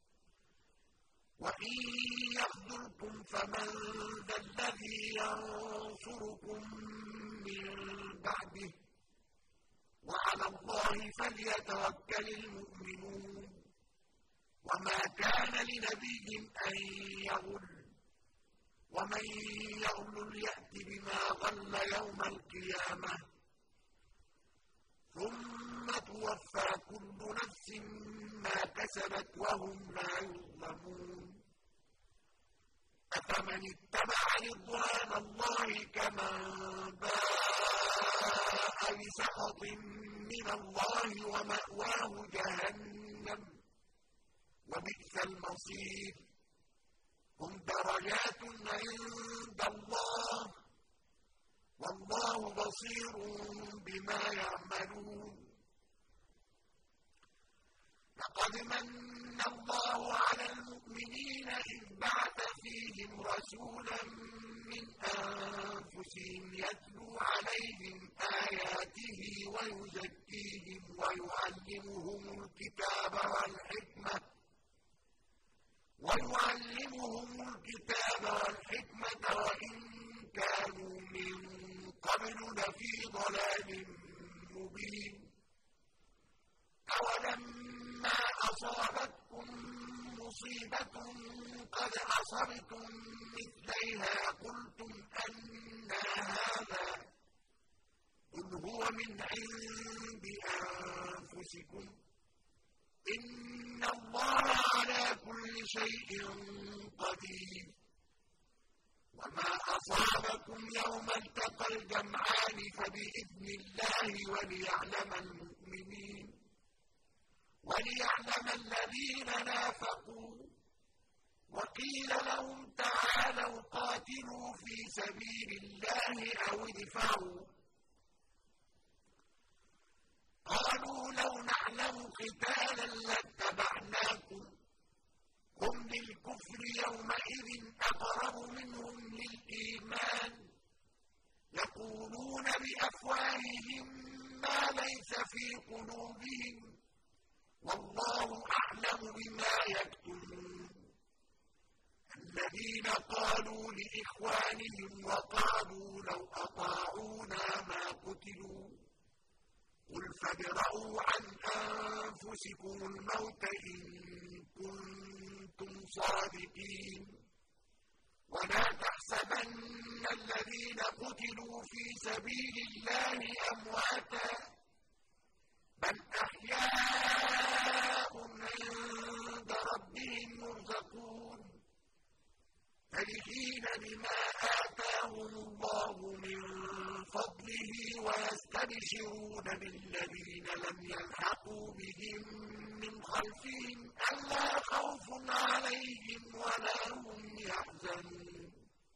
وإن يخذلكم فمن ذا الذي ينصركم من بعده وعلى الله فليتوكل المؤمنون وما كان لنبي أن يغل ومن يغل يأت بما غل يوم القيامة ثم توفى كل نفس ما كسبت وهم لا يظلمون أفمن اتبع رضوان الله كمن باء بسخط من الله ومأواه جهنم وبئس المصير هم درجات عند الله والله بصير بما يعملون لقد من الله على المؤمنين إذ بعث فيهم رسولا من أنفسهم يتلو عليهم آياته ويزكيهم ويعلمهم الكتاب والحكمة ويعلمهم الكتاب والحكمة وإن كانوا من قبل لفي ضلال مبين أولما أصابتكم مصيبة قد أصبتم مثليها قلتم أنى هذا قل هو من عند أنفسكم إن الله على كل شيء قدير وما أصابكم يوم التقى الجمعان فبإذن الله وليعلم المؤمنين وليعلم الذين نافقوا وقيل لهم تعالوا قاتلوا في سبيل الله أو ادفعوا قالوا لو نعلم قتالا لاتبعناكم هم للكفر يومئذ أقرب منهم للإيمان يقولون بأفواههم ما ليس في قلوبهم والله أعلم بما يكتمون الذين قالوا لإخوانهم وقالوا لو أطاعونا ما قتلوا قل فادرءوا عن أنفسكم الموت إن كنتم صادقين ولا تحسبن الذين قتلوا في سبيل الله أمواتا بل أحياء عند ربهم يرزقون فرحين بما آتاهم الله من فضله ويستبشرون بالذين لم يلحقوا بهم من خلفهم ألا خوف عليهم ولا هم يحزنون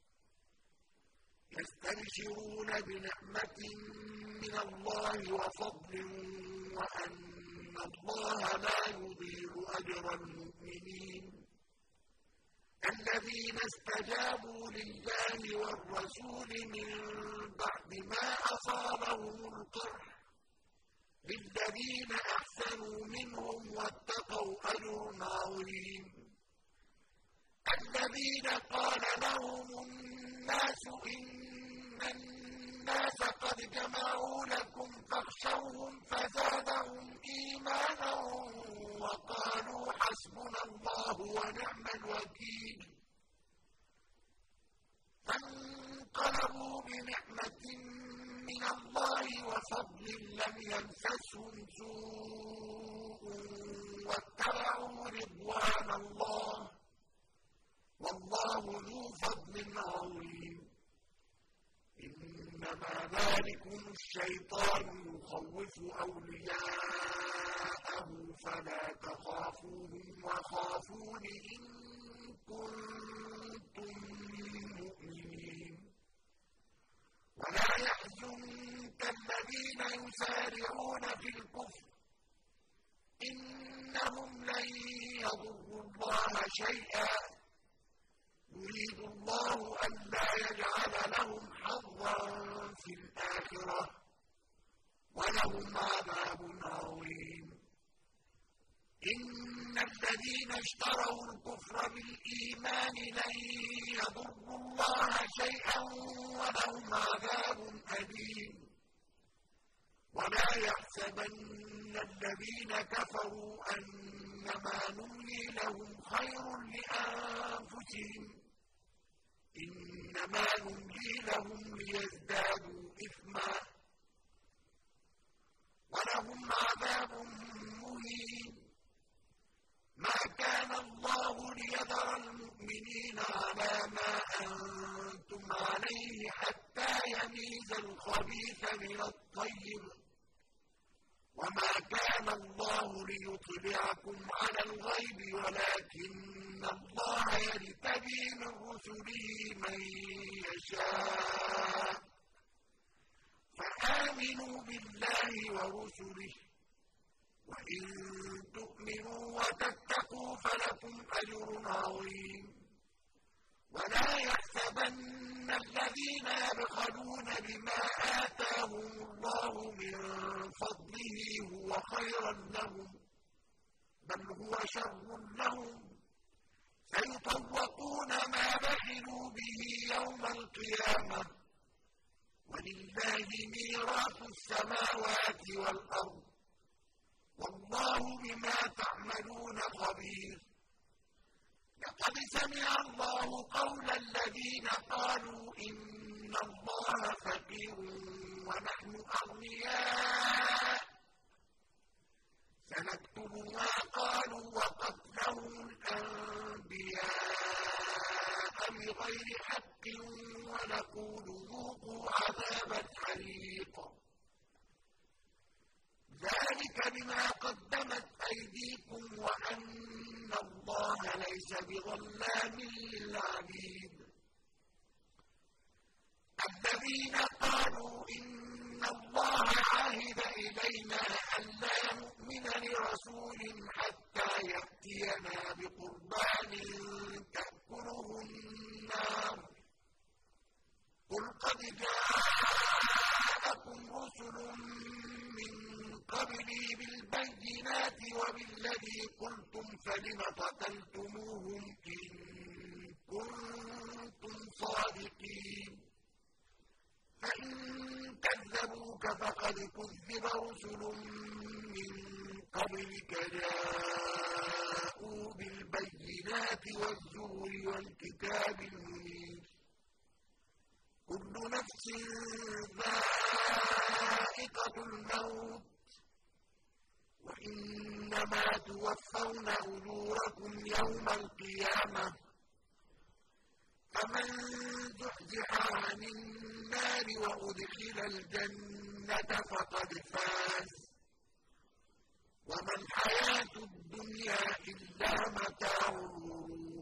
يستبشرون بنعمة من الله وفضل وأن الله لا يضيع أجر المؤمنين الذين استجابوا لله والرسول من بعد ما أصابهم القرح للذين أحسنوا منهم واتقوا أجر عظيم الذين قال لهم الناس إن الناس قد جمعوا لكم فاخشوهم فزادهم إيمانا وقالوا حسبنا الله ونعم الوكيل فانقلبوا بنعمة من الله وفضل لم يمسسهم سوء واتبعوا رضوان الله والله ذو فضل عظيم إنما ذلكم الشيطان يخوف أولياءه فلا تخافوهم وخافون إن كنتم مؤمنين ولا يحزنك الذين يسارعون في الكفر إنهم لن يضروا الله شيئا يريد الله ألا يجعل لهم حظا في الآخرة ولهم عذاب عظيم إن الذين اشتروا الكفر بالإيمان لن يضروا الله شيئا ولهم عذاب أليم ولا يحسبن الذين كفروا أنما نملي لهم خير لأنفسهم إنما نملي لهم ليزدادوا إثما ولهم عذاب مهين ما كان الله ليذر المؤمنين على ما أنتم عليه حتى يميز الخبيث من الطيب وما كان الله ليطلعكم على الغيب ولكن الله يجتبي من رسله من يشاء فآمنوا بالله ورسله وإن تؤمنوا وتتقوا فلكم أجر عظيم ولا يحسبن الذين يبخلون بما آتاهم الله من فضله هو خيرا لهم بل هو شر لهم سيطوقون ما بخلوا به يوم القيامة ولله ميراث السماوات والأرض والله بما تعملون خبير لقد سمع الله قول الذين قالوا إن الله فقير ونحن أغنياء سنكتب ما قالوا وقتلهم الأنبياء بغير حق ونقول ذوقوا عذاب الحريق ذلك بما قدمت أيديكم وأن إِنَّ اللَّهَ لَيْسَ بِظَلَّامٍ لِّلْعَبِيدِ الَّذِينَ قَالُوا إِنَّ اللَّهَ عَهِدَ إِلَيْنَا أَلَّا نُؤْمِنَ لِرَسُولٍ حَتَّىٰ يَأْتِيَنَا بِقُرْبَانٍ تَأْكُلُهُ النَّارُ قُلْ قَدْ جَاءَكُمْ رُسُلٌ مِّن قَبْلِي بِالْبَيِّنَاتِ وَبِالَّذِي قُلْتُمْ فَلِمَ قَتَلْتُمُوهُمْ إِن كُنتُمْ صَادِقِينَ فَإِن كَذَّبُوكَ فَقَدْ كُذِّبَ رُسُلٌ مِّن قَبْلِكَ جَاءُوا بِالْبَيِّنَاتِ وَالزُّبُرِ وَالْكِتَابِ الْمُنِيرِ كُلُّ نَفْسٍ ذَائِقَةُ الْمَوْتِ وَإِنَّمَا تُوَفَّوْنَ أُجُورَكُمْ يَوْمَ الْقِيَامَةِ فَمَن زُحْزِحَ عَنِ النَّارِ وَأُدْخِلَ الْجَنَّةَ فَقَدْ فَازَ وَمَا الْحَيَاةُ الدُّنْيَا إِلَّا مَتَاعُ الْغُرُورِ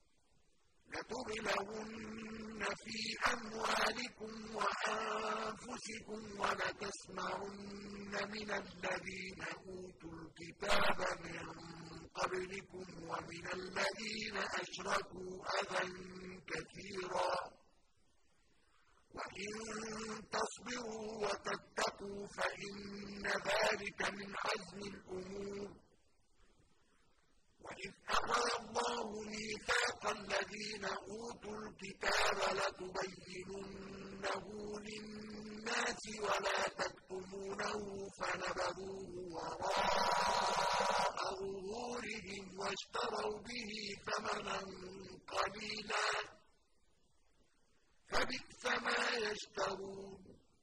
لَتُبْلَوُنَّ فِي أَمْوَالِكُمْ وَأَنفُسِكُمْ وَلَتَسْمَعُنَّ مِنَ الَّذِينَ أُوتُوا الْكِتَابَ مِن قَبْلِكُمْ وَمِنَ الَّذِينَ أَشْرَكُوا أَذًى كَثِيرًا وَإِن تَصْبِرُوا وَتَتَّقُوا فَإِنَّ ذَلِكَ مِنْ عَزْمِ الْأُمُورِ وَإِذْ أَخَذَ اللَّهُ مِيثَاقَ الَّذِينَ أُوتُوا الْكِتَابَ لَتُبَيِّنُنَّهُ لِلنَّاسِ وَلَا تَكْتُمُونَهُ فَنَبَذُوهُ وَرَاءَ ظُهُورِهِمْ وَاشْتَرَوْا بِهِ ثَمَنًا قَلِيلًا فَبِئْسَ مَا يَشْتَرُونَ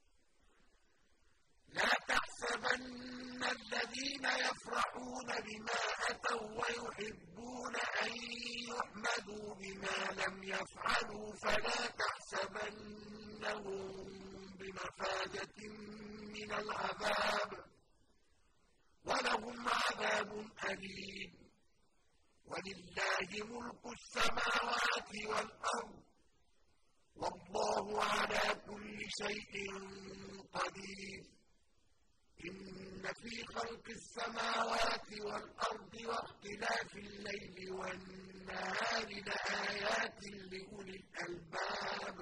لَا تَحْسَبَنَّ الَّذِينَ يَفْرَحُونَ بِمَا أَتَوا وَّيُحِبُّونَ أَن يُحْمَدُوا بِمَا لَمْ يَفْعَلُوا فَلَا تَحْسَبَنَّهُم بِمَفَازَةٍ مِّنَ الْعَذَابِ وَلَهُمْ عَذَابٌ أَلِيمٌ وَلِلَّهِ مُلْكُ السَّمَاوَاتِ وَالْأَرْضِ وَاللَّهُ عَلَىٰ كُلِّ شَيْءٍ قَدِيرٌ إِنَّ فِي خَلْقِ السَّمَاوَاتِ وَالْأَرْضِ وَاخْتِلَافِ اللَّيْلِ وَالنَّهَارِ لَآيَاتٍ لِّأُولِي الْأَلْبَابِ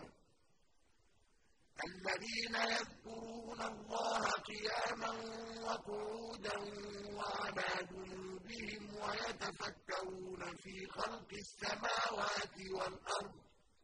الَّذِينَ يَذْكُرُونَ اللَّهَ قِيَامًا وَقُعُودًا وَعَلَىٰ جُنُوبِهِمْ وَيَتَفَكَّرُونَ فِي خَلْقِ السَّمَاوَاتِ وَالْأَرْضِ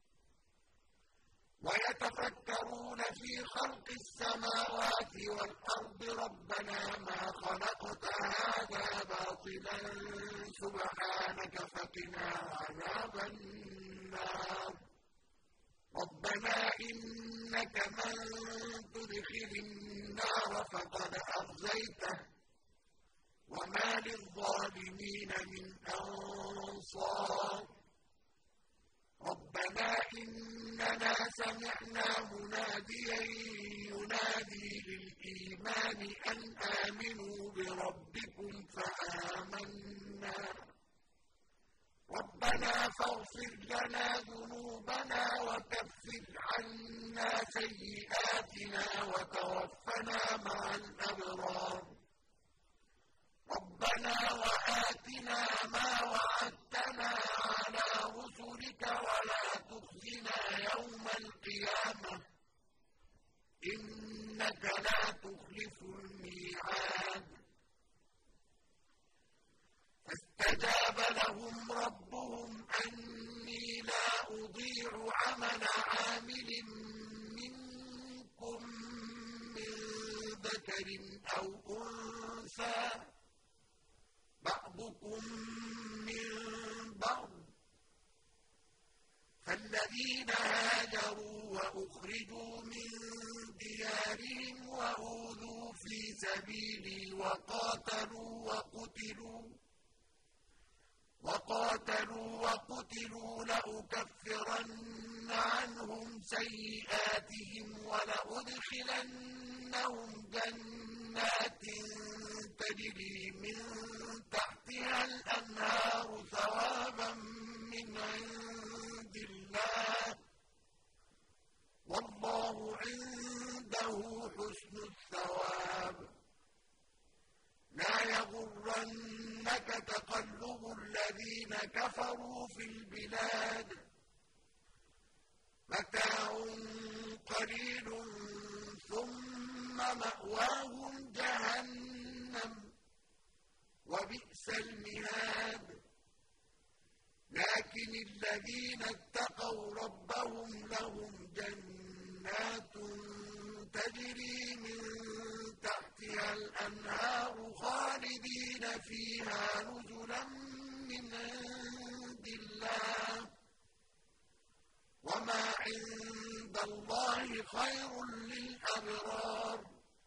وَيَتَفَكَّرُونَ فِي خَلْقِ السَّمَاوَاتِ وَالْأَرْضِ رَبَّنَا مَا خَلَقْتَ هَٰذَا بَاطِلًا سُبْحَانَكَ فَقِنَا عَذَابَ النَّارِ رَبَّنَا إِنَّكَ مَن تُدْخِلِ النَّارَ فَقَدْ أَخْزَيْتَهُ وَمَا لِلظَّالِمِينَ مِنْ أَنصَارٍ رَبَّنَا إِنَّنَا سَمِعْنَا مُنَادِيًا يُنَادِي لِلْإِيمَانِ أَنْ آمِنُوا بِرَبِّكُمْ فَآمَنَّا رَبَّنَا فَاغْفِرْ لَنَا ذُنُوبَنَا وَكَفِّرْ عَنَّا سَيِّئَاتِنَا وَتَوَفَّنَا مَعَ الْأَبْرَارِ رَبَّنَا وَآتِنَا مَا وَعَدتَّنَا عَلَىٰ رُسُلِكَ وَلَا تُخْزِنَا يَوْمَ الْقِيَامَةِ إِنَّكَ لَا تُخْلِفُ الْمِيعَادَ فَاسْتَجَابَ لَهُمْ رَبُّهُمْ أَنِّي لَا أُضِيعُ عَمَلَ عَامِلٍ مِّنكُم مِّن ذَكَرٍ أَوْ أُنثَىٰ بَعْضُكُم مِّن بَعْضٍ فَالَّذِينَ هَاجَرُوا وَأُخْرِجُوا مِن دِيَارِهِمْ وَأُوذُوا فِي سَبِيلِي وَقَاتَلُوا وَقُتِلُوا وَقَاتَلُوا وَقُتِلُوا لَأُكَفِّرَنَّ عَنْهُمْ سَيِّئَاتِهِمْ وَلَأُدْخِلَنَّهُمْ جَنَّاتٍ تَجْرِي مِن تَحْتِهَا تحتها الأنهار ثوابا من عند الله والله عنده حسن الثواب لا يغرنك تقلب الذين كفروا في البلاد متاع قليل ثم مأواهم جهنم وبئس المهاد لكن الذين اتقوا ربهم لهم جنات تجري من تحتها الأنهار خالدين فيها نزلا من عند الله وما عند الله خير للأبرار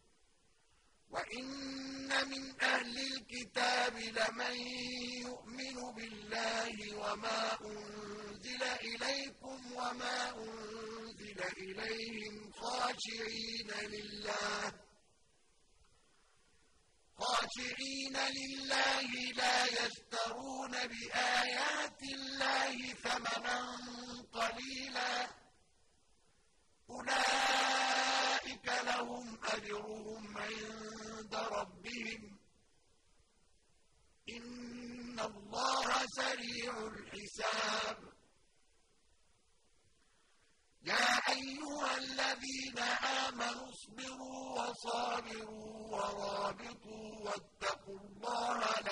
وإن من أهل الكتاب لمن يؤمن بالله وما أنزل إليكم وما أنزل إليهم خاشعين لله خاشعين لله لا يشترون بآيات الله ثمنا قليلا أولئك لهم أجرهم عند ربهم إن الله سريع الحساب يا أيها الذين آمنوا اصبروا وصابروا ورابطوا واتقوا الله